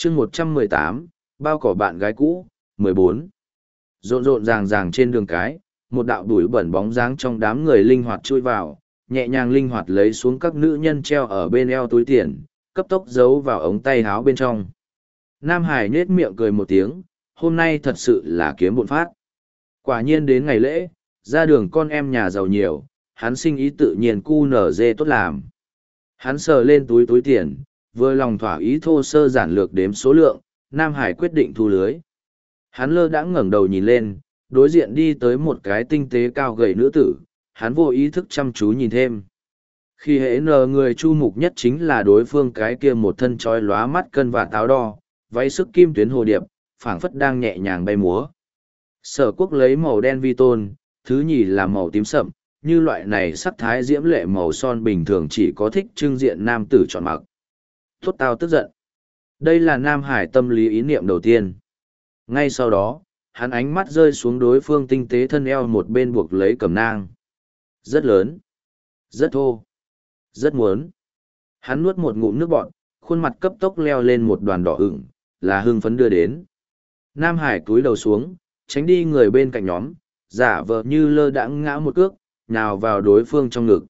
chương 118, bao cỏ bạn gái cũ, 14. Rộn rộn ràng ràng trên đường cái, một đạo bụi bẩn bóng dáng trong đám người linh hoạt chui vào, nhẹ nhàng linh hoạt lấy xuống các nữ nhân treo ở bên eo túi tiền, cấp tốc giấu vào ống tay áo bên trong. Nam Hải nhếch miệng cười một tiếng, hôm nay thật sự là kiếm bộn phát. Quả nhiên đến ngày lễ, ra đường con em nhà giàu nhiều, hắn sinh ý tự nhiên cu nở dê tốt làm. Hắn sờ lên túi tiền, vừa lòng thỏa ý thô sơ giản lược đếm số lượng, Nam Hải quyết định thu lưới. Hắn lơ đãng ngẩng đầu nhìn lên, đối diện đi tới một cái tinh tế cao gầy nữ tử, hắn vô ý thức chăm chú nhìn thêm. Khi hễ nờ người chu mục nhất chính là đối phương cái kia một thân trói lóa mắt cân và táo đo, váy sức kim tuyến hồ điệp, phảng phất đang nhẹ nhàng bay múa. Sở Quốc lấy màu đen vi tôn, thứ nhì là màu tím sậm, như loại này sắc thái diễm lệ màu son bình thường chỉ có thích trưng diện nam tử chọn mặc. Tốt tao tức giận. Đây là Nam Hải tâm lý ý niệm đầu tiên. Ngay sau đó, hắn ánh mắt rơi xuống đối phương tinh tế thân eo một bên buộc lấy cẩm nang. Rất lớn, rất thô, rất muốn. Hắn nuốt một ngụm nước bọt, khuôn mặt cấp tốc leo lên một đoàn đỏ ửng, là hưng phấn đưa đến. Nam Hải cúi đầu xuống, tránh đi người bên cạnh nhóm, giả vờ như lơ đãng ngã một cước, nhào vào đối phương trong ngực.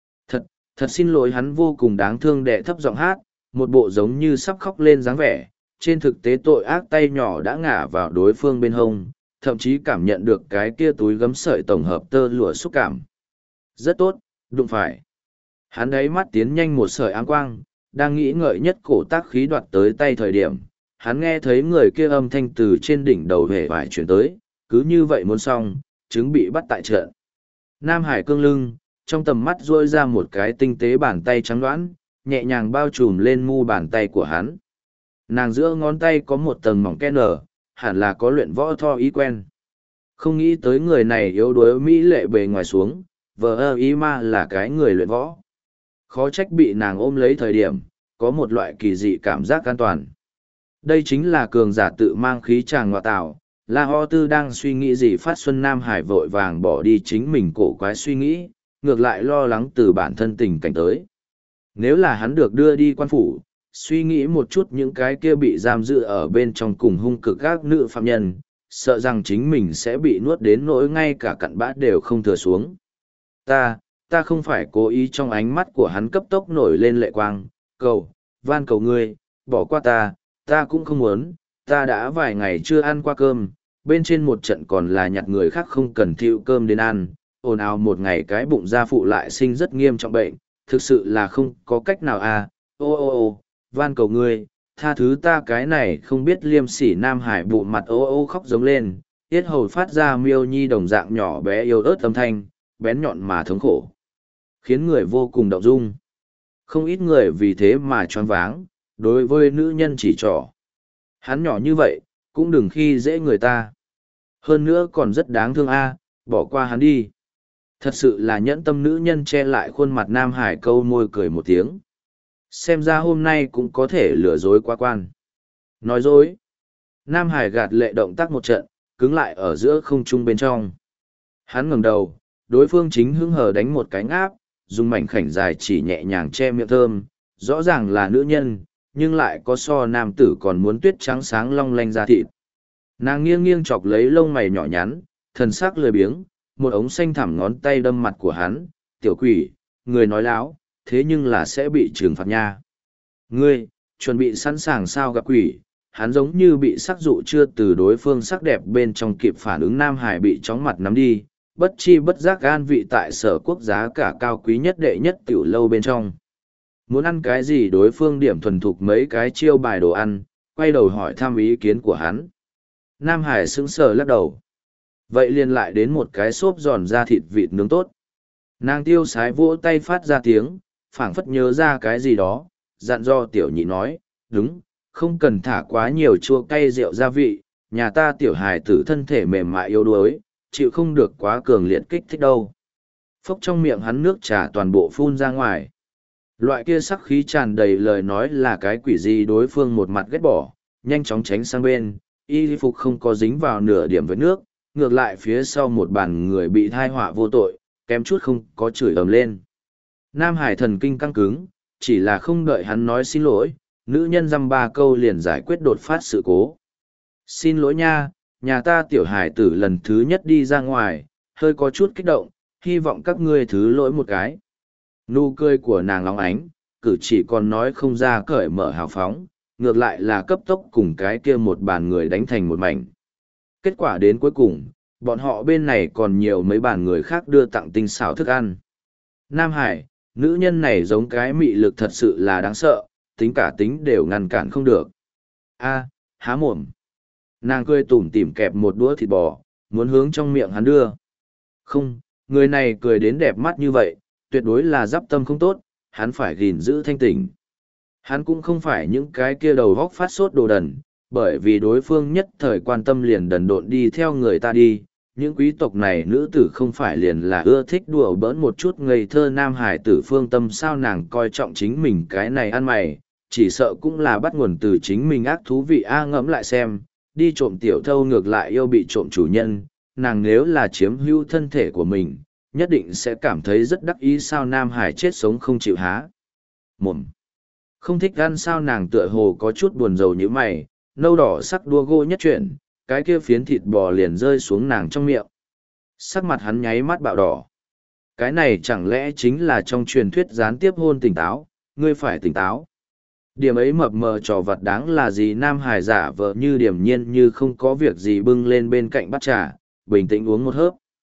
Thật xin lỗi, hắn vô cùng đáng thương đệ thấp giọng hát, một bộ giống như sắp khóc lên dáng vẻ. Trên thực tế tội ác tay nhỏ đã ngả vào đối phương bên hông, thậm chí cảm nhận được cái kia túi gấm sợi tổng hợp tơ lụa xúc cảm. Rất tốt, đụng phải. Hắn đáy mắt tiến nhanh một sợi áng quang, đang nghĩ ngợi nhất cổ tác khí đoạt tới tay thời điểm. Hắn nghe thấy người kia âm thanh từ trên đỉnh đầu hề vải chuyển tới, cứ như vậy muốn xong, chứng bị bắt tại trận. Nam Hải cương lưng, trong tầm mắt rôi ra một cái tinh tế bàn tay trắng đoán, nhẹ nhàng bao trùm lên mu bàn tay của hắn. Nàng giữa ngón tay có một tầng mỏng ken nở, hẳn là có luyện võ tho ý quen. Không nghĩ tới người này yếu đuối mỹ lệ bề ngoài xuống, vờ ơ ý ma là cái người luyện võ. Khó trách bị nàng ôm lấy thời điểm, có một loại kỳ dị cảm giác an toàn. Đây chính là cường giả tự mang khí tràng ngoại tạo. La Ho Tư đang suy nghĩ gì phát xuân Nam Hải vội vàng bỏ đi chính mình cổ quái suy nghĩ, ngược lại lo lắng từ bản thân tình cảnh tới. Nếu là hắn được đưa đi quan phủ, suy nghĩ một chút những cái kia bị giam giữ ở bên trong cùng hung cực các nữ phạm nhân, sợ rằng chính mình sẽ bị nuốt đến nỗi ngay cả cặn bã đều không thừa xuống. Ta không phải cố ý. Trong ánh mắt của hắn cấp tốc nổi lên lệ quang, van cầu ngươi, bỏ qua ta cũng không muốn, ta đã vài ngày chưa ăn qua cơm, bên trên một trận còn là nhặt người khác không cần thịu cơm đến ăn, ồn ào một ngày cái bụng gia phụ lại sinh rất nghiêm trọng bệnh, thực sự là không có cách nào à, van cầu ngươi, tha thứ ta cái này không biết liêm sỉ. Nam Hải bụng mặt khóc giống lên, tiết hầu phát ra miêu nhi đồng dạng nhỏ bé yếu ớt âm thanh, bén nhọn mà thống khổ, khiến người vô cùng động dung. Không ít người vì thế mà choáng váng, đối với nữ nhân chỉ trỏ. Hắn nhỏ như vậy, cũng đừng khi dễ người ta. Hơn nữa còn rất đáng thương a, bỏ qua hắn đi. Thật sự là nhẫn tâm nữ nhân che lại khuôn mặt Nam Hải câu môi cười một tiếng. Xem ra hôm nay cũng có thể lừa dối quá quan. Nói dối. Nam Hải gạt lệ động tác một trận, cứng lại ở giữa không trung bên trong. Hắn ngẩng đầu, đối phương chính hứng hờ đánh một cái ngáp, dùng mảnh khảnh dài chỉ nhẹ nhàng che miệng thơm, rõ ràng là nữ nhân, nhưng lại có so nam tử còn muốn tuyết trắng sáng long lanh da thịt. Nàng nghiêng nghiêng chọc lấy lông mày nhỏ nhắn, thần sắc lười biếng, một ống xanh thẳm ngón tay đâm mặt của hắn, tiểu quỷ, người nói láo, thế nhưng là sẽ bị trừng phạt nha. Ngươi, chuẩn bị sẵn sàng sao gặp quỷ, hắn giống như bị sắc dụ chưa từ đối phương sắc đẹp bên trong kịp phản ứng. Nam Hải bị chóng mặt nắm đi, bất chi bất giác gan vị tại Sở Quốc giá cả cao quý nhất đệ nhất tiểu lâu bên trong. Muốn ăn cái gì đối phương điểm thuần thục mấy cái chiêu bài đồ ăn, quay đầu hỏi thăm ý kiến của hắn. Nam Hải sững sờ lắc đầu. Vậy liền lại đến một cái xốp giòn da thịt vịt nướng tốt. Nàng tiêu sái vỗ tay phát ra tiếng, phảng phất nhớ ra cái gì đó, dặn do tiểu nhị nói, đúng, không cần thả quá nhiều chua cay rượu gia vị, nhà ta tiểu hài tử thân thể mềm mại yếu đuối, chịu không được quá cường liệt kích thích đâu. Phốc trong miệng hắn nước trà toàn bộ phun ra ngoài. Loại kia sắc khí tràn đầy lời nói là cái quỷ gì, đối phương một mặt ghét bỏ, nhanh chóng tránh sang bên, y phục không có dính vào nửa điểm với nước, ngược lại phía sau một bàn người bị thai họa vô tội, kém chút không có chửi ầm lên. Nam Hải thần kinh căng cứng, chỉ là không đợi hắn nói xin lỗi, nữ nhân dăm ba câu liền giải quyết đột phát sự cố. Xin lỗi nha, nhà ta tiểu hải tử lần thứ nhất đi ra ngoài, hơi có chút kích động, hy vọng các ngươi thứ lỗi một cái. Nụ cười của nàng lóng ánh, cử chỉ còn nói không ra cởi mở hào phóng, ngược lại là cấp tốc cùng cái kia một bàn người đánh thành một mảnh. Kết quả đến cuối cùng, bọn họ bên này còn nhiều mấy bàn người khác đưa tặng tinh xảo thức ăn. Nam Hải, nữ nhân này giống cái mị lực thật sự là đáng sợ, tính cả tính đều ngăn cản không được. A, há mồm. Nàng cười tủm tỉm kẹp một đũa thịt bò, muốn hướng trong miệng hắn đưa. Không, người này cười đến đẹp mắt như vậy, tuyệt đối là giáp tâm không tốt, hắn phải gìn giữ thanh tỉnh. Hắn cũng không phải những cái kia đầu góc phát sốt đồ đần, bởi vì đối phương nhất thời quan tâm liền đần độn đi theo người ta đi. Những quý tộc này nữ tử không phải liền là ưa thích đùa bỡn một chút ngây thơ nam hải tử phương tâm sao nàng coi trọng chính mình cái này ăn mày, chỉ sợ cũng là bắt nguồn từ chính mình ác thú vị ngẫm lại xem, đi trộm tiểu thâu ngược lại yêu bị trộm chủ nhân, nàng nếu là chiếm hữu thân thể của mình, nhất định sẽ cảm thấy rất đắc ý sao nam hải chết sống không chịu há. Mồm. Không thích ăn sao nàng tựa hồ có chút buồn rầu như mày, nâu đỏ sắc đua gô nhất chuyển, cái kia phiến thịt bò liền rơi xuống nàng trong miệng. Sắc mặt hắn nháy mắt bạo đỏ. Cái này chẳng lẽ chính là trong truyền thuyết gián tiếp hôn tỉnh táo, ngươi phải tỉnh táo. Điểm ấy mập mờ trò vật đáng là gì nam hải giả vờ như điềm nhiên như không có việc gì bưng lên bên cạnh bát trà, bình tĩnh uống một hớp.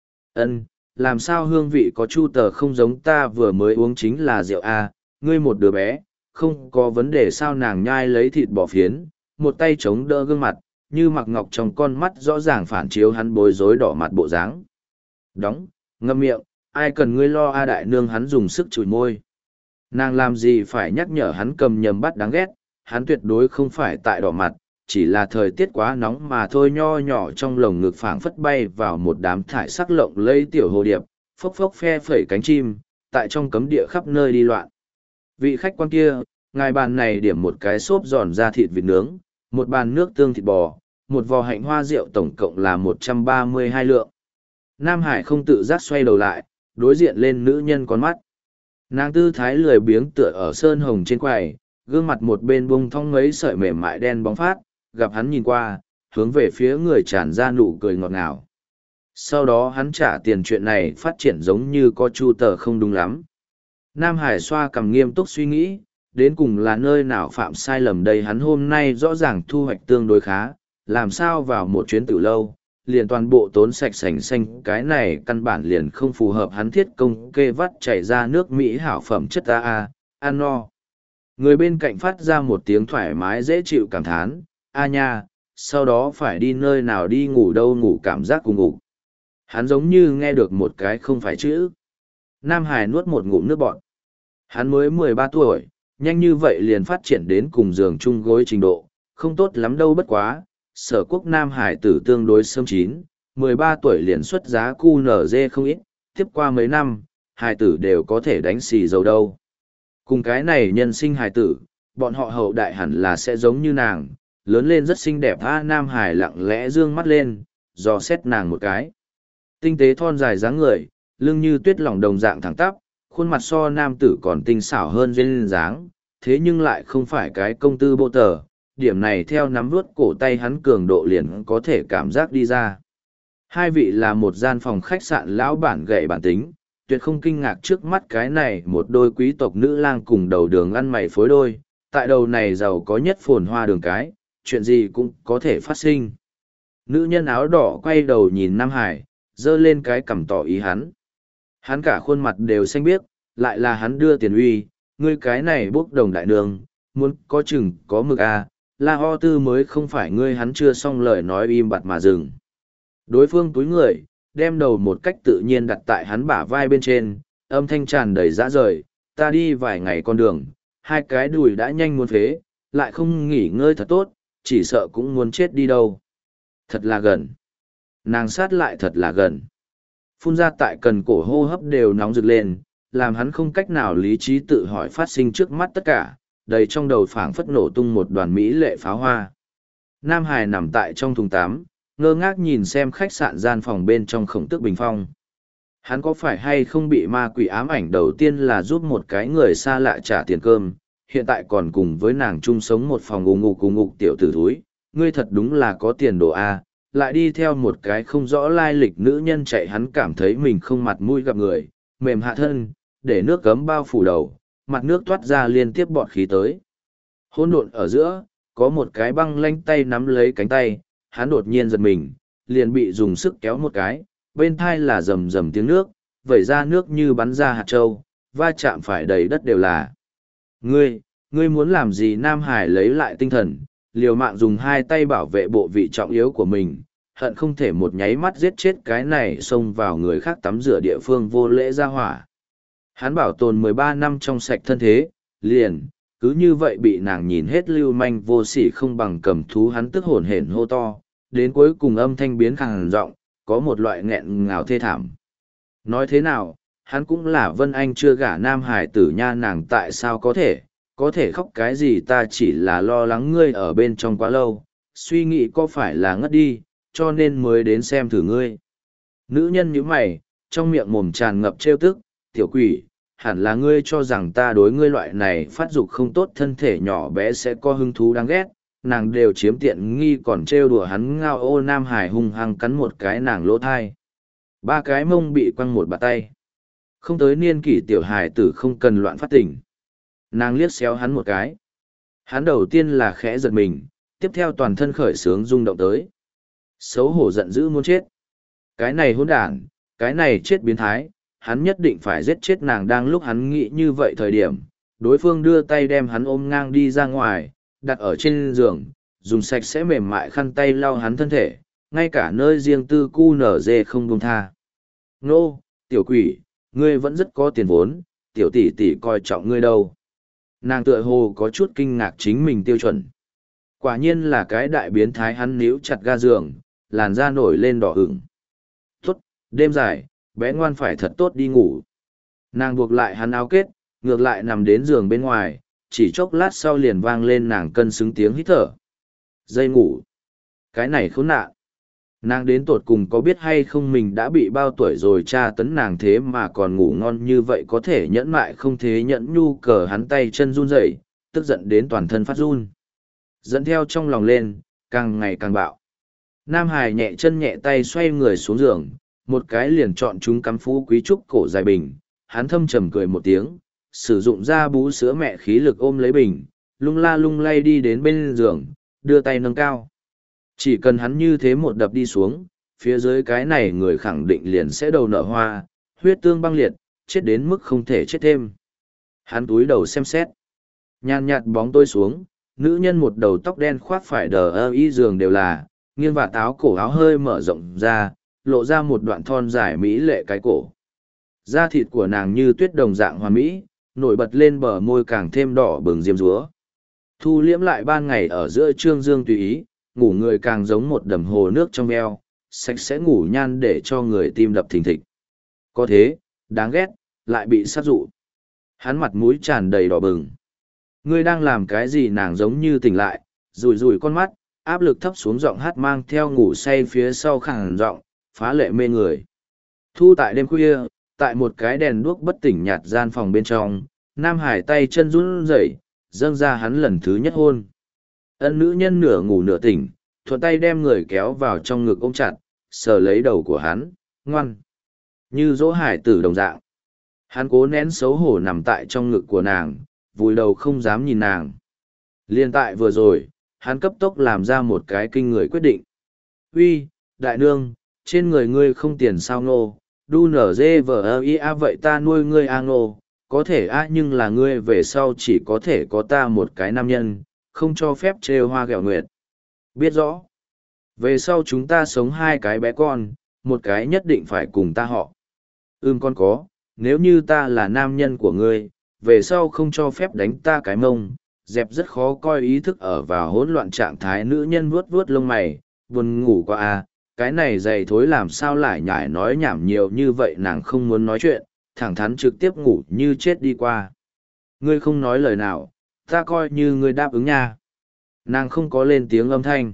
Ân, làm sao hương vị có chu tờ không giống ta vừa mới uống chính là rượu a, ngươi một đứa bé, không có vấn đề sao nàng nhai lấy thịt bò phiến, một tay chống đỡ gương mặt, như mặc ngọc trong con mắt rõ ràng phản chiếu hắn bối rối đỏ mặt bộ dáng. Đóng, ngậm miệng, ai cần ngươi lo a đại nương hắn dùng sức chùi môi. Nàng làm gì phải nhắc nhở hắn cầm nhầm bắt đáng ghét, hắn tuyệt đối không phải tại đỏ mặt, chỉ là thời tiết quá nóng mà thôi nho nhỏ trong lồng ngực phảng phất bay vào một đám thải sắc lộng lây tiểu hồ điệp, phốc phốc phe phẩy cánh chim, tại trong cấm địa khắp nơi đi loạn. Vị khách quan kia, ngài bàn này điểm một cái xốp giòn ra thịt vịt nướng, một bàn nước tương thịt bò, một vò hạnh hoa rượu tổng cộng là 132 lượng. Nam Hải không tự giác xoay đầu lại, đối diện lên nữ nhân con mắt. Nàng tư thái lười biếng tựa ở sơn hồng trên quầy, gương mặt một bên bung thong mấy sợi mềm mại đen bóng phát, gặp hắn nhìn qua, hướng về phía người tràn ra nụ cười ngọt ngào. Sau đó hắn trả tiền chuyện này phát triển giống như có chu tờ không đúng lắm. Nam Hải xoa cằm nghiêm túc suy nghĩ, đến cùng là nơi nào phạm sai lầm đây hắn hôm nay rõ ràng thu hoạch tương đối khá, làm sao vào một chuyến tử lâu, liền toàn bộ tốn sạch sành xanh cái này căn bản liền không phù hợp hắn thiết công kê vắt chảy ra nước Mỹ hảo phẩm chất ăn no. Người bên cạnh phát ra một tiếng thoải mái dễ chịu cảm thán, nha, sau đó phải đi nơi nào đi ngủ đâu ngủ cảm giác cùng ngủ. Hắn giống như nghe được một cái không phải chữ. Nam Hải nuốt một ngụm nước bọt. Hắn mới 13 tuổi, nhanh như vậy liền phát triển đến cùng giường chung gối trình độ, không tốt lắm đâu bất quá. Sở quốc Nam Hải tử tương đối sớm chín, 13 tuổi liền xuất giá QNZ không ít, tiếp qua mấy năm, hải tử đều có thể đánh xì dầu đâu. Cùng cái này nhân sinh hải tử, bọn họ hậu đại hẳn là sẽ giống như nàng, lớn lên rất xinh đẹp. Nam Hải lặng lẽ dương mắt lên, dò xét nàng một cái. Tinh tế thon dài dáng người, lưng như tuyết lỏng đồng dạng thẳng tắp, khuôn mặt so nam tử còn tinh xảo hơn duyên dáng, thế nhưng lại không phải cái công tư bộ tờ. Điểm này theo nắm vuốt cổ tay hắn cường độ liền có thể cảm giác đi ra. Hai vị là một gian phòng khách sạn lão bản gậy bản tính, tuyệt không kinh ngạc trước mắt cái này một đôi quý tộc nữ lang cùng đầu đường ăn mày phối đôi, tại đầu này giàu có nhất phồn hoa đường cái, chuyện gì cũng có thể phát sinh. Nữ nhân áo đỏ quay đầu nhìn Nam Hải, giơ lên cái cằm tỏ ý hắn. Hắn cả khuôn mặt đều xanh biếc, lại là hắn đưa tiền uy, ngươi cái này bốc đồng đại đường, muốn có chừng có mực La Ho Tư mới không phải ngươi hắn chưa xong lời nói im bặt mà dừng. Đối phương túi người, đem đầu một cách tự nhiên đặt tại hắn bả vai bên trên, âm thanh tràn đầy dã rời, ta đi vài ngày con đường, hai cái đùi đã nhanh muốn phế, lại không nghỉ ngơi thật tốt, chỉ sợ cũng muốn chết đi đâu. Thật là gần. Nàng sát lại thật là gần. Phun ra tại cần cổ hô hấp đều nóng rực lên, làm hắn không cách nào lý trí tự hỏi phát sinh trước mắt tất cả, đầy trong đầu phảng phất nổ tung một đoàn mỹ lệ pháo hoa. Nam Hải nằm tại trong thùng tắm, ngơ ngác nhìn xem khách sạn gian phòng bên trong khổng tước bình phong. Hắn có phải hay không bị ma quỷ ám ảnh đầu tiên là giúp một cái người xa lạ trả tiền cơm, hiện tại còn cùng với nàng chung sống một phòng ù ngục tiểu tử thúi, ngươi thật đúng là có tiền đồ a, lại đi theo một cái không rõ lai lịch nữ nhân chạy, hắn cảm thấy mình không mặt mũi gặp người, mềm hạ thân, để nước gấm bao phủ đầu, mặt nước toát ra liên tiếp bọt khí tới. Hỗn độn ở giữa, có một cái băng lanh tay nắm lấy cánh tay, hắn đột nhiên giật mình, liền bị dùng sức kéo một cái, bên thai là rầm rầm tiếng nước, vẩy ra nước như bắn ra hạt trâu, va chạm phải đầy đất đều là. Ngươi muốn làm gì? Nam Hải lấy lại tinh thần, liều mạng dùng hai tay bảo vệ bộ vị trọng yếu của mình, hận không thể một nháy mắt giết chết cái này xông vào người khác tắm rửa địa phương vô lễ ra hỏa. Hắn bảo tồn 13 năm trong sạch thân thế, liền, cứ như vậy bị nàng nhìn hết lưu manh vô sỉ không bằng cầm thú, hắn tức hổn hển hô to, đến cuối cùng âm thanh biến khàn giọng, có một loại nghẹn ngào thê thảm. Nói thế nào, hắn cũng là Vân Anh chưa gả Nam Hải tử nha, nàng tại sao có thể khóc cái gì? Ta chỉ là lo lắng ngươi ở bên trong quá lâu, suy nghĩ có phải là ngất đi, cho nên mới đến xem thử ngươi. Nữ nhân nhíu mày, trong miệng mồm tràn ngập trêu tức, tiểu quỷ, hẳn là ngươi cho rằng ta đối ngươi loại này phát dục không tốt thân thể nhỏ bé sẽ có hứng thú đáng ghét, nàng đều chiếm tiện nghi còn trêu đùa hắn. Ngao ô. Nam Hải hung hăng cắn một cái nàng lỗ thai. Ba cái mông bị quăng một bạt tay. Không tới niên kỷ tiểu hài tử không cần loạn phát tỉnh. Nàng liếc xéo hắn một cái. Hắn đầu tiên là khẽ giật mình, tiếp theo toàn thân khởi sướng rung động tới. Xấu hổ giận dữ muốn chết. Cái này hỗn đản, cái này chết biến thái, hắn nhất định phải giết chết nàng. Đang lúc hắn nghĩ như vậy thời điểm, đối phương đưa tay đem hắn ôm ngang đi ra ngoài, đặt ở trên giường, dùng sạch sẽ mềm mại khăn tay lau hắn thân thể, ngay cả nơi riêng tư cu nở dê không buông tha. Nô, tiểu quỷ, ngươi vẫn rất có tiền vốn, tiểu tỷ tỷ coi trọng ngươi đâu. Nàng tựa hồ có chút kinh ngạc chính mình tiêu chuẩn. Quả nhiên là cái đại biến thái. Hắn níu chặt ga giường, làn da nổi lên đỏ ửng. Tốt, đêm dài, bé ngoan phải thật tốt đi ngủ. Nàng buộc lại hắn áo kết, ngược lại nằm đến giường bên ngoài, chỉ chốc lát sau liền vang lên nàng cân xứng tiếng hít thở. Dây ngủ. Cái này khốn nạn. Nàng đến tột cùng có biết hay không mình đã bị bao tuổi rồi tra tấn nàng thế mà còn ngủ ngon như vậy, có thể nhẫn mại không thế nhẫn nhu. Cờ hắn tay chân run rẩy, tức giận đến toàn thân phát run. Dẫn theo trong lòng lên, càng ngày càng bạo. Nam Hải nhẹ chân nhẹ tay xoay người xuống giường, một cái liền chọn chúng cắm phú quý trúc cổ dài bình. Hắn thâm trầm cười một tiếng, sử dụng ra bú sữa mẹ khí lực ôm lấy bình, lung la lung lay đi đến bên giường, đưa tay nâng cao. Chỉ cần hắn như thế một đập đi xuống, phía dưới cái này người khẳng định liền sẽ đầu nở hoa, huyết tương băng liệt, chết đến mức không thể chết thêm. Hắn túi đầu xem xét. Nhàn nhạt bóng tôi xuống, nữ nhân một đầu tóc đen khoác phải đờ ơ y giường đều là, nghiêng và táo cổ áo hơi mở rộng ra, lộ ra một đoạn thon dài mỹ lệ cái cổ. Da thịt của nàng như tuyết đồng dạng hoàn mỹ, nổi bật lên bờ môi càng thêm đỏ bừng diêm dúa. Thu liễm lại ban ngày ở giữa trương dương tùy ý, ngủ người càng giống một đầm hồ nước trong veo, sạch sẽ ngủ nhan để cho người tim đập thình thịch. Có thế, đáng ghét, lại bị sát dụ. Hắn mặt mũi tràn đầy đỏ bừng. Ngươi đang làm cái gì? Nàng giống như tỉnh lại, rùi rùi con mắt, áp lực thấp xuống giọng hát mang theo ngủ say phía sau khàn giọng, phá lệ mê người. Thu tại đêm khuya, tại một cái đèn đuốc bất tỉnh nhạt gian phòng bên trong, Nam Hải tay chân run rẩy, dâng ra hắn lần thứ nhất hôn. Ân nữ nhân nửa ngủ nửa tỉnh, thuận tay đem người kéo vào trong ngực ôm chặt, sờ lấy đầu của hắn, ngoan. Như dỗ hải tử đồng dạng. Hắn cố nén xấu hổ nằm tại trong ngực của nàng, vùi đầu không dám nhìn nàng. Liên tại vừa rồi, hắn cấp tốc làm ra một cái kinh người quyết định. Uy, đại nương, trên người ngươi không tiền sao ngô, đu nở dê vờ ia vậy ta nuôi ngươi a ngô, có thể a nhưng là ngươi về sau chỉ có thể có ta một cái nam nhân, không cho phép trêu hoa ghẹo nguyệt. Biết rõ. Về sau chúng ta sống hai cái bé con, một cái nhất định phải cùng ta họ. Con có, nếu như ta là nam nhân của ngươi, về sau không cho phép đánh ta cái mông, dẹp rất khó coi. Ý thức ở vào hỗn loạn trạng thái, nữ nhân vuốt vuốt lông mày, buồn ngủ quá à, cái này dày thối làm sao lại nhải nói nhảm nhiều như vậy. Nàng không muốn nói chuyện, thẳng thắn trực tiếp ngủ như chết đi qua. Ngươi không nói lời nào, ta coi như ngươi đáp ứng nha. Nàng không có lên tiếng âm thanh.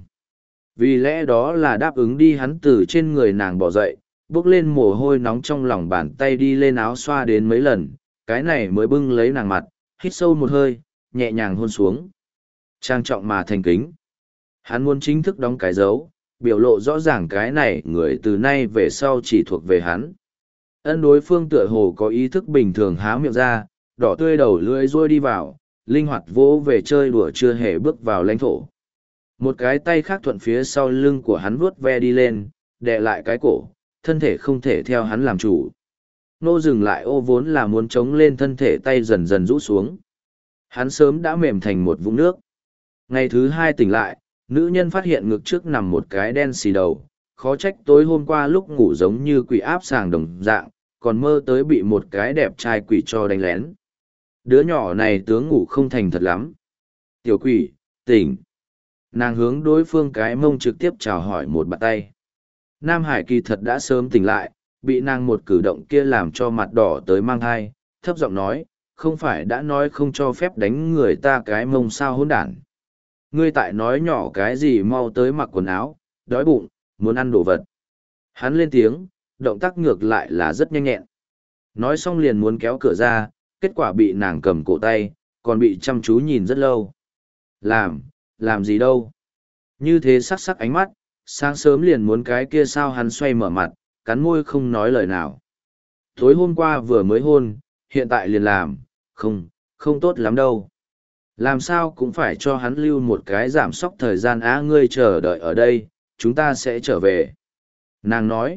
Vì lẽ đó là đáp ứng đi. Hắn từ trên người nàng bỏ dậy, bước lên mồ hôi nóng trong lòng bàn tay đi lên áo xoa đến mấy lần, cái này mới bưng lấy nàng mặt, hít sâu một hơi, nhẹ nhàng hôn xuống. Trang trọng mà thành kính. Hắn muốn chính thức đóng cái dấu, biểu lộ rõ ràng cái này người từ nay về sau chỉ thuộc về hắn. Ân đối phương tựa hồ có ý thức bình thường há miệng ra, đỏ tươi đầu lưỡi ruôi đi vào, linh hoạt vỗ về chơi đùa chưa hề bước vào lãnh thổ. Một cái tay khác thuận phía sau lưng của hắn vuốt ve đi lên, đè lại cái cổ, thân thể không thể theo hắn làm chủ. Nô dừng lại ô vốn là muốn chống lên thân thể tay dần dần rũ xuống. Hắn sớm đã mềm thành một vũng nước. Ngày thứ hai tỉnh lại, nữ nhân phát hiện ngực trước nằm một cái đen xì đầu, khó trách tối hôm qua lúc ngủ giống như quỷ áp sàng đồng dạng, còn mơ tới bị một cái đẹp trai quỷ cho đánh lén. Đứa nhỏ này tướng ngủ không thành thật lắm. Tiểu quỷ, tỉnh. Nàng hướng đối phương cái mông trực tiếp chào hỏi một bàn tay. Nam Hải kỳ thật đã sớm tỉnh lại, bị nàng một cử động kia làm cho mặt đỏ tới mang thai, thấp giọng nói, không phải đã nói không cho phép đánh người ta cái mông sao hỗn đản. Ngươi tại nói nhỏ cái gì mau tới mặc quần áo, đói bụng, muốn ăn đồ vật. Hắn lên tiếng, động tác ngược lại là rất nhanh nhẹn. Nói xong liền muốn kéo cửa ra, kết quả bị nàng cầm cổ tay, còn bị chăm chú nhìn rất lâu. Làm gì đâu. Như thế sắc sắc ánh mắt, sáng sớm liền muốn cái kia sao hắn xoay mở mặt, cắn môi không nói lời nào. Tối hôm qua vừa mới hôn, hiện tại liền làm, không tốt lắm đâu. Làm sao cũng phải cho hắn lưu một cái giảm sóc thời gian á ngươi chờ đợi ở đây, chúng ta sẽ trở về. Nàng nói,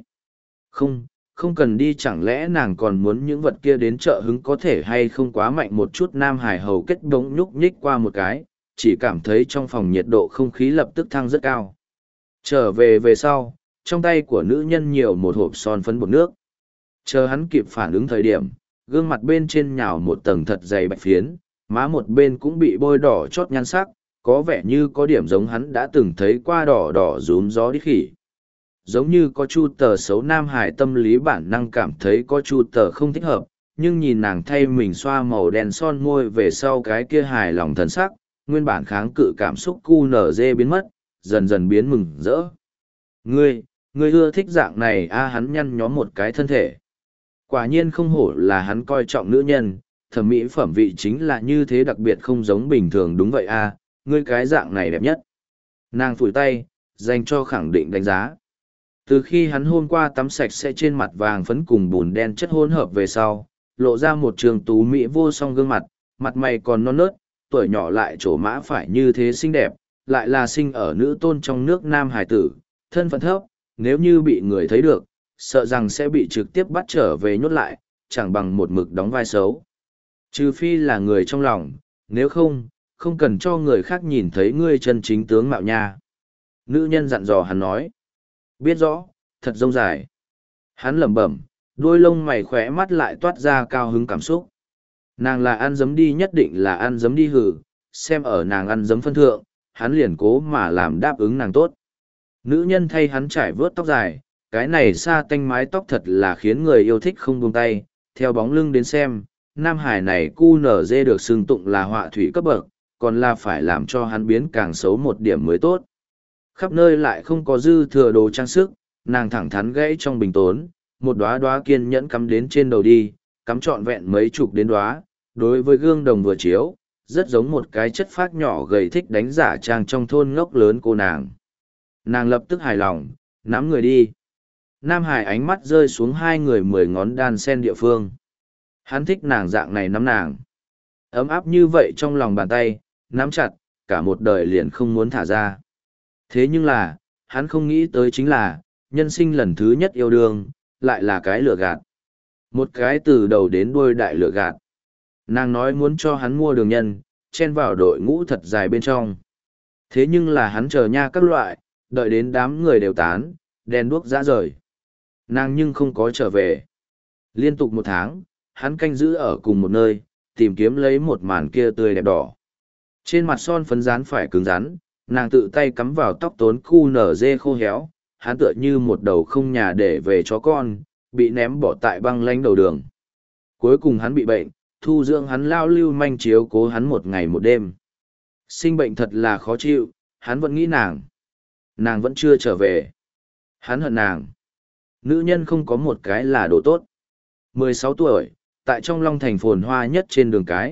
không cần đi chẳng lẽ nàng còn muốn những vật kia đến chợ hứng có thể hay không quá mạnh một chút. Nam Hải hầu kết bỗng nhúc nhích qua một cái, chỉ cảm thấy trong phòng nhiệt độ không khí lập tức thăng rất cao. Trở về sau, trong tay của nữ nhân nhiều một hộp son phấn bột nước. Chờ hắn kịp phản ứng thời điểm, gương mặt bên trên nhào một tầng thật dày bạch phiến, má một bên cũng bị bôi đỏ chót nhan sắc, có vẻ như có điểm giống hắn đã từng thấy qua đỏ đỏ rúm gió đít khỉ. Giống như có chu tờ xấu. Nam Hải tâm lý bản năng cảm thấy có chu tờ không thích hợp, nhưng nhìn nàng thay mình xoa màu đen son môi về sau cái kia hài lòng thần sắc, nguyên bản kháng cự cảm xúc QNZ biến mất, dần dần biến mừng rỡ. Ngươi ưa thích dạng này a hắn nhăn nhó một cái thân thể. Quả nhiên không hổ là hắn coi trọng nữ nhân, thẩm mỹ phẩm vị chính là như thế đặc biệt không giống bình thường đúng vậy a ngươi cái dạng này đẹp nhất. Nàng phủi tay, dành cho khẳng định đánh giá. Từ khi hắn hôm qua tắm sạch sẽ trên mặt vàng phấn cùng bùn đen chất hỗn hợp về sau, lộ ra một trường tú mỹ vô song gương mặt, mặt mày còn non nớt, tuổi nhỏ lại trổ mã phải như thế xinh đẹp, lại là sinh ở nữ tôn trong nước Nam Hải tử, thân phận thấp, nếu như bị người thấy được, sợ rằng sẽ bị trực tiếp bắt trở về nhốt lại, chẳng bằng một mực đóng vai xấu. Trừ phi là người trong lòng, nếu không cần cho người khác nhìn thấy ngươi chân chính tướng mạo nha. Nữ nhân dặn dò hắn nói. Biết rõ, thật rông dài. Hắn lẩm bẩm, đôi lông mày khỏe mắt lại toát ra cao hứng cảm xúc. Nàng là ăn dấm đi nhất định là ăn dấm đi hử, xem ở nàng ăn dấm phân thượng, hắn liền cố mà làm đáp ứng nàng tốt. Nữ nhân thay hắn trải vớt tóc dài, cái này sa tanh mái tóc thật là khiến người yêu thích không buông tay. Theo bóng lưng đến xem, Nam Hải này QNZ được xưng tụng là họa thủy cấp bậc, còn là phải làm cho hắn biến càng xấu một điểm mới tốt. Khắp nơi lại không có dư thừa đồ trang sức, nàng thẳng thắn gãy trong bình tốn, một đóa đóa kiên nhẫn cắm đến trên đầu đi, cắm trọn vẹn mấy chục đến đóa, đối với gương đồng vừa chiếu, rất giống một cái chất phác nhỏ gầy thích đánh giả trang trong thôn ngốc lớn cô nàng. Nàng lập tức hài lòng, nắm người đi. Nam Hải ánh mắt rơi xuống hai người 10 ngón đan sen địa phương. Hắn thích nàng dạng này nắm nàng. Ấm áp như vậy trong lòng bàn tay, nắm chặt, cả một đời liền không muốn thả ra. Thế nhưng là, hắn không nghĩ tới chính là, nhân sinh lần thứ nhất yêu đương, lại là cái lừa gạt. Một cái từ đầu đến đuôi đại lừa gạt. Nàng nói muốn cho hắn mua đường nhân, chen vào đội ngũ thật dài bên trong. Thế nhưng là hắn chờ nha các loại, đợi đến đám người đều tán, đèn đuốc rã rời. Nàng nhưng không có trở về. Liên tục 1 tháng, hắn canh giữ ở cùng một nơi, tìm kiếm lấy một màn kia tươi đẹp đỏ. Trên mặt son phấn rán phải cứng rắn, nàng tự tay cắm vào tóc tốn QNZ khô héo, hắn tựa như một đầu không nhà để về chó con, bị ném bỏ tại băng lánh đầu đường. Cuối cùng hắn bị bệnh, thu dưỡng hắn lao lưu manh chiếu cố hắn một ngày một đêm. Sinh bệnh thật là khó chịu, hắn vẫn nghĩ nàng. Nàng vẫn chưa trở về. Hắn hận nàng. Nữ nhân không có một cái là đồ tốt. 16 tuổi, tại trong Long Thành phồn hoa nhất trên đường cái,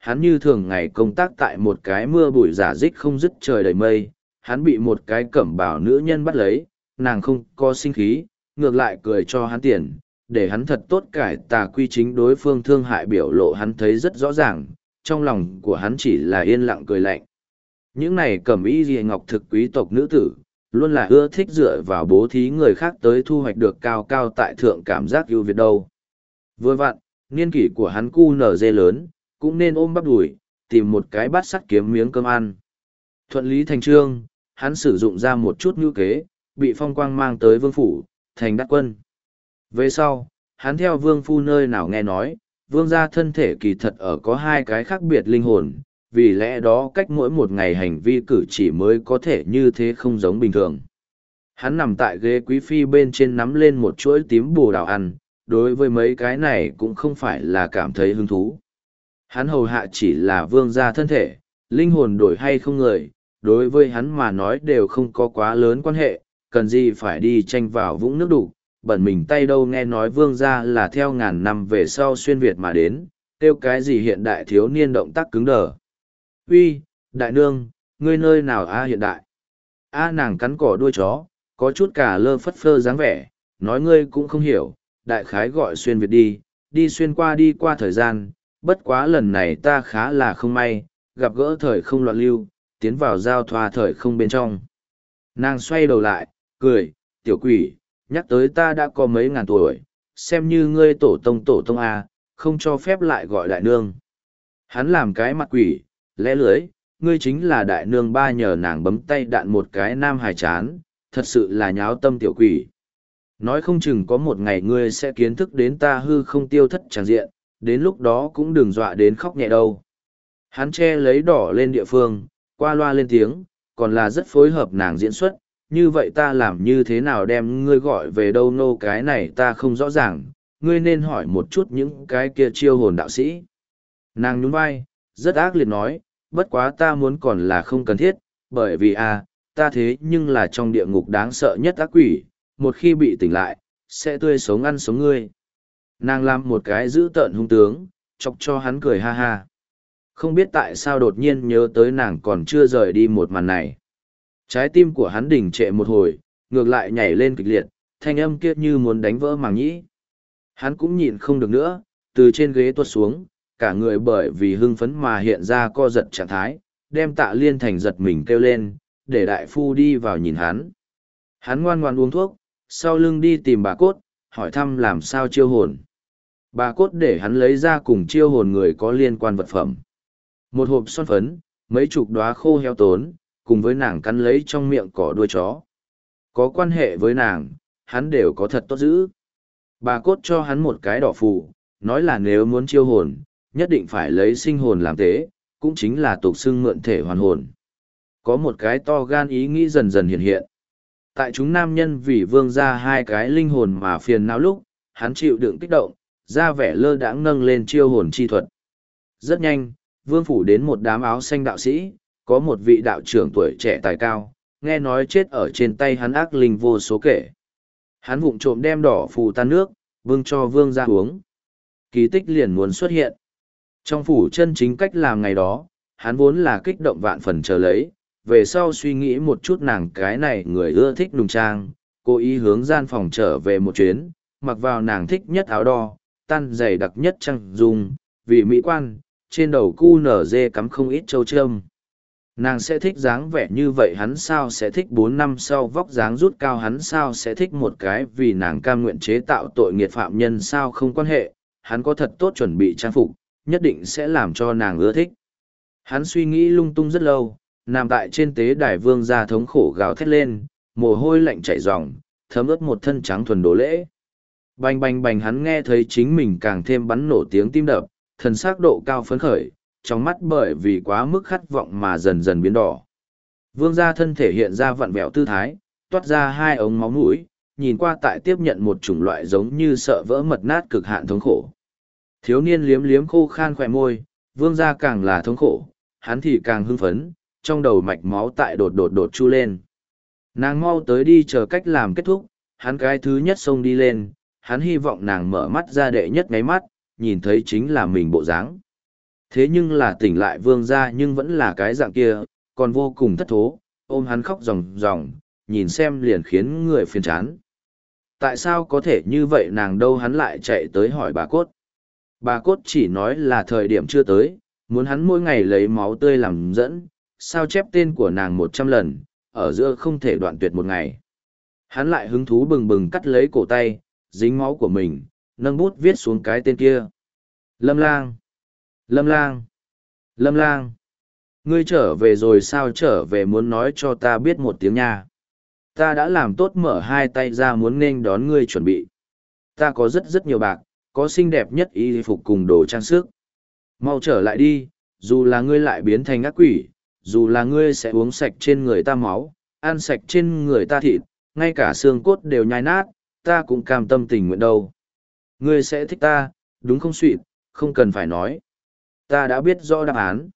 hắn như thường ngày công tác tại một cái mưa bụi rả rích không dứt trời đầy mây, hắn bị một cái cẩm bào nữ nhân bắt lấy, nàng không có sinh khí, ngược lại cười cho hắn tiền, để hắn thật tốt cải tà quy chính. Đối phương thương hại biểu lộ hắn thấy rất rõ ràng, trong lòng của hắn chỉ là yên lặng cười lạnh. Những này cẩm y liề ngọc thực quý tộc nữ tử, luôn là ưa thích dựa vào bố thí người khác tới thu hoạch được cao cao tại thượng cảm giác ưu việt đâu. Vừa vặn, niên kỷ của hắn cu nở dê lớn, cũng nên ôm bắp đùi, tìm một cái bát sắt kiếm miếng cơm ăn. Thuận lý thành trương, hắn sử dụng ra một chút ngữ kế, bị phong quang mang tới vương phủ, thành đắc quân. Về sau, hắn theo vương phu nơi nào nghe nói, vương gia thân thể kỳ thật ở có hai cái khác biệt linh hồn, vì lẽ đó cách mỗi một ngày hành vi cử chỉ mới có thể như thế không giống bình thường. Hắn nằm tại ghế quý phi bên trên nắm lên một chuỗi tím bồ đào ăn, đối với mấy cái này cũng không phải là cảm thấy hứng thú. Hắn hầu hạ chỉ là vương gia thân thể, linh hồn đổi hay không người, đối với hắn mà nói đều không có quá lớn quan hệ, cần gì phải đi tranh vào vũng nước đục, bẩn mình tay đâu. Nghe nói vương gia là theo ngàn năm về sau xuyên Việt mà đến, tiêu cái gì hiện đại thiếu niên động tác cứng đờ. Uy, đại nương, ngươi nơi nào a hiện đại? A nàng cắn cỏ đuôi chó, có chút cả lơ phất phơ dáng vẻ, nói ngươi cũng không hiểu, đại khái gọi xuyên Việt đi xuyên qua đi qua thời gian, bất quá lần này ta khá là không may, gặp gỡ thời không loạn lưu, tiến vào giao thoa thời không bên trong. Nàng xoay đầu lại, cười, tiểu quỷ, nhắc tới ta đã có mấy ngàn tuổi, xem như ngươi tổ tông A, không cho phép lại gọi đại nương. Hắn làm cái mặt quỷ, lẽ lưới, ngươi chính là đại nương ba, nhờ nàng bấm tay đạn một cái nam hài chán, thật sự là nháo tâm tiểu quỷ. Nói không chừng có một ngày ngươi sẽ kiến thức đến ta hư không tiêu thất tràng diện, đến lúc đó cũng đừng dọa đến khóc nhẹ đâu. Hắn che lấy đỏ lên địa phương, qua loa lên tiếng, còn là rất phối hợp nàng diễn xuất, như vậy ta làm như thế nào đem ngươi gọi về đâu nô, cái này ta không rõ ràng, ngươi nên hỏi một chút những cái kia chiêu hồn đạo sĩ. Nàng nhún vai, rất ác liệt nói, bất quá ta muốn còn là không cần thiết, bởi vì ta thế nhưng là trong địa ngục đáng sợ nhất ác quỷ, một khi bị tỉnh lại, sẽ tươi sống ăn sống ngươi. Nàng làm một cái dữ tợn hung tướng, chọc cho hắn cười ha ha. Không biết tại sao đột nhiên nhớ tới nàng còn chưa rời đi một màn này. Trái tim của hắn đình trệ một hồi, ngược lại nhảy lên kịch liệt, thanh âm kia như muốn đánh vỡ màng nhĩ. Hắn cũng nhịn không được nữa, từ trên ghế tuột xuống, cả người bởi vì hưng phấn mà hiện ra co giật trạng thái, đem Tạ Liên Thành giật mình kêu lên, để đại phu đi vào nhìn hắn. Hắn ngoan ngoan uống thuốc, sau lưng đi tìm bà Cốt, hỏi thăm làm sao chiêu hồn. Bà Cốt để hắn lấy ra cùng chiêu hồn người có liên quan vật phẩm. Một hộp son phấn, mấy chục đóa khô heo tốn, cùng với nàng cắn lấy trong miệng cỏ đuôi chó. Có quan hệ với nàng, hắn đều có thật tốt giữ. Bà Cốt cho hắn một cái đỏ phù, nói là nếu muốn chiêu hồn, nhất định phải lấy sinh hồn làm tế, cũng chính là tục xưng mượn thể hoàn hồn. Có một cái to gan ý nghĩ dần dần hiện hiện. Tại chúng nam nhân vì vương ra hai cái linh hồn mà phiền não lúc, hắn chịu đựng kích động, ra vẻ lơ đãng nâng lên chiêu hồn chi thuật. Rất nhanh, vương phủ đến một đám áo xanh đạo sĩ, có một vị đạo trưởng tuổi trẻ tài cao, nghe nói chết ở trên tay hắn ác linh vô số kể. Hắn vụng trộm đem đỏ phù tan nước, vương cho vương ra uống. Kỳ tích liền muốn xuất hiện. Trong phủ chân chính cách làm ngày đó, hắn vốn là kích động vạn phần chờ lấy, về sau suy nghĩ một chút nàng cái này người ưa thích nùng trang, cố ý hướng gian phòng trở về một chuyến, mặc vào nàng thích nhất áo đo, tan dày đặc nhất trang dung, vì mỹ quan, trên đầu cu nở dê cắm không ít châu trâm. Nàng sẽ thích dáng vẻ như vậy, hắn sao sẽ thích 4 năm sau vóc dáng rút cao, hắn sao sẽ thích một cái vì nàng cam nguyện chế tạo tội nghiệt phạm nhân, sao không quan hệ, hắn có thật tốt chuẩn bị trang phục, nhất định sẽ làm cho nàng ưa thích. Hắn suy nghĩ lung tung rất lâu, nằm tại trên tế đài vương gia thống khổ gào thét lên, mồ hôi lạnh chảy ròng, thấm ướt một thân trắng thuần đồ lễ. Bành bành bành, hắn nghe thấy chính mình càng thêm bắn nổ tiếng tim đập, thần sắc độ cao phấn khởi, trong mắt bởi vì quá mức khát vọng mà dần dần biến đỏ. Vương gia thân thể hiện ra vặn vẹo tư thái, toát ra hai ống máu mũi, nhìn qua tại tiếp nhận một chủng loại giống như sợ vỡ mật nát cực hạn thống khổ. Thiếu niên liếm liếm khô khan khỏe môi, vương gia càng là thống khổ, hắn thì càng hưng phấn, trong đầu mạch máu tại đột chu lên. Nàng mau tới đi, chờ cách làm kết thúc, hắn cái thứ nhất xông đi lên, hắn hy vọng nàng mở mắt ra đệ nhất ngáy mắt, nhìn thấy chính là mình bộ dáng. Thế nhưng là tỉnh lại vương gia nhưng vẫn là cái dạng kia, còn vô cùng thất thố, ôm hắn khóc ròng ròng, nhìn xem liền khiến người phiền chán. Tại sao có thể như vậy nàng đâu hắn lại chạy tới hỏi bà cốt. Bà cốt chỉ nói là thời điểm chưa tới, muốn hắn mỗi ngày lấy máu tươi làm dẫn, sao chép tên của nàng 100 lần, ở giữa không thể đoạn tuyệt một ngày. Hắn lại hứng thú bừng bừng cắt lấy cổ tay, dính máu của mình, nâng bút viết xuống cái tên kia. Lâm Lang! Lâm Lang! Lâm Lang! Ngươi trở về rồi sao trở về muốn nói cho ta biết một tiếng nha. Ta đã làm tốt mở hai tay ra muốn nên đón ngươi chuẩn bị. Ta có rất rất nhiều bạc, có xinh đẹp nhất y phục cùng đồ trang sức. Mau trở lại đi, dù là ngươi lại biến thành ác quỷ, dù là ngươi sẽ uống sạch trên người ta máu, ăn sạch trên người ta thịt, ngay cả xương cốt đều nhai nát, ta cũng cam tâm tình nguyện đâu. Ngươi sẽ thích ta, đúng không Sweet, không cần phải nói. Ta đã biết rõ đáp án.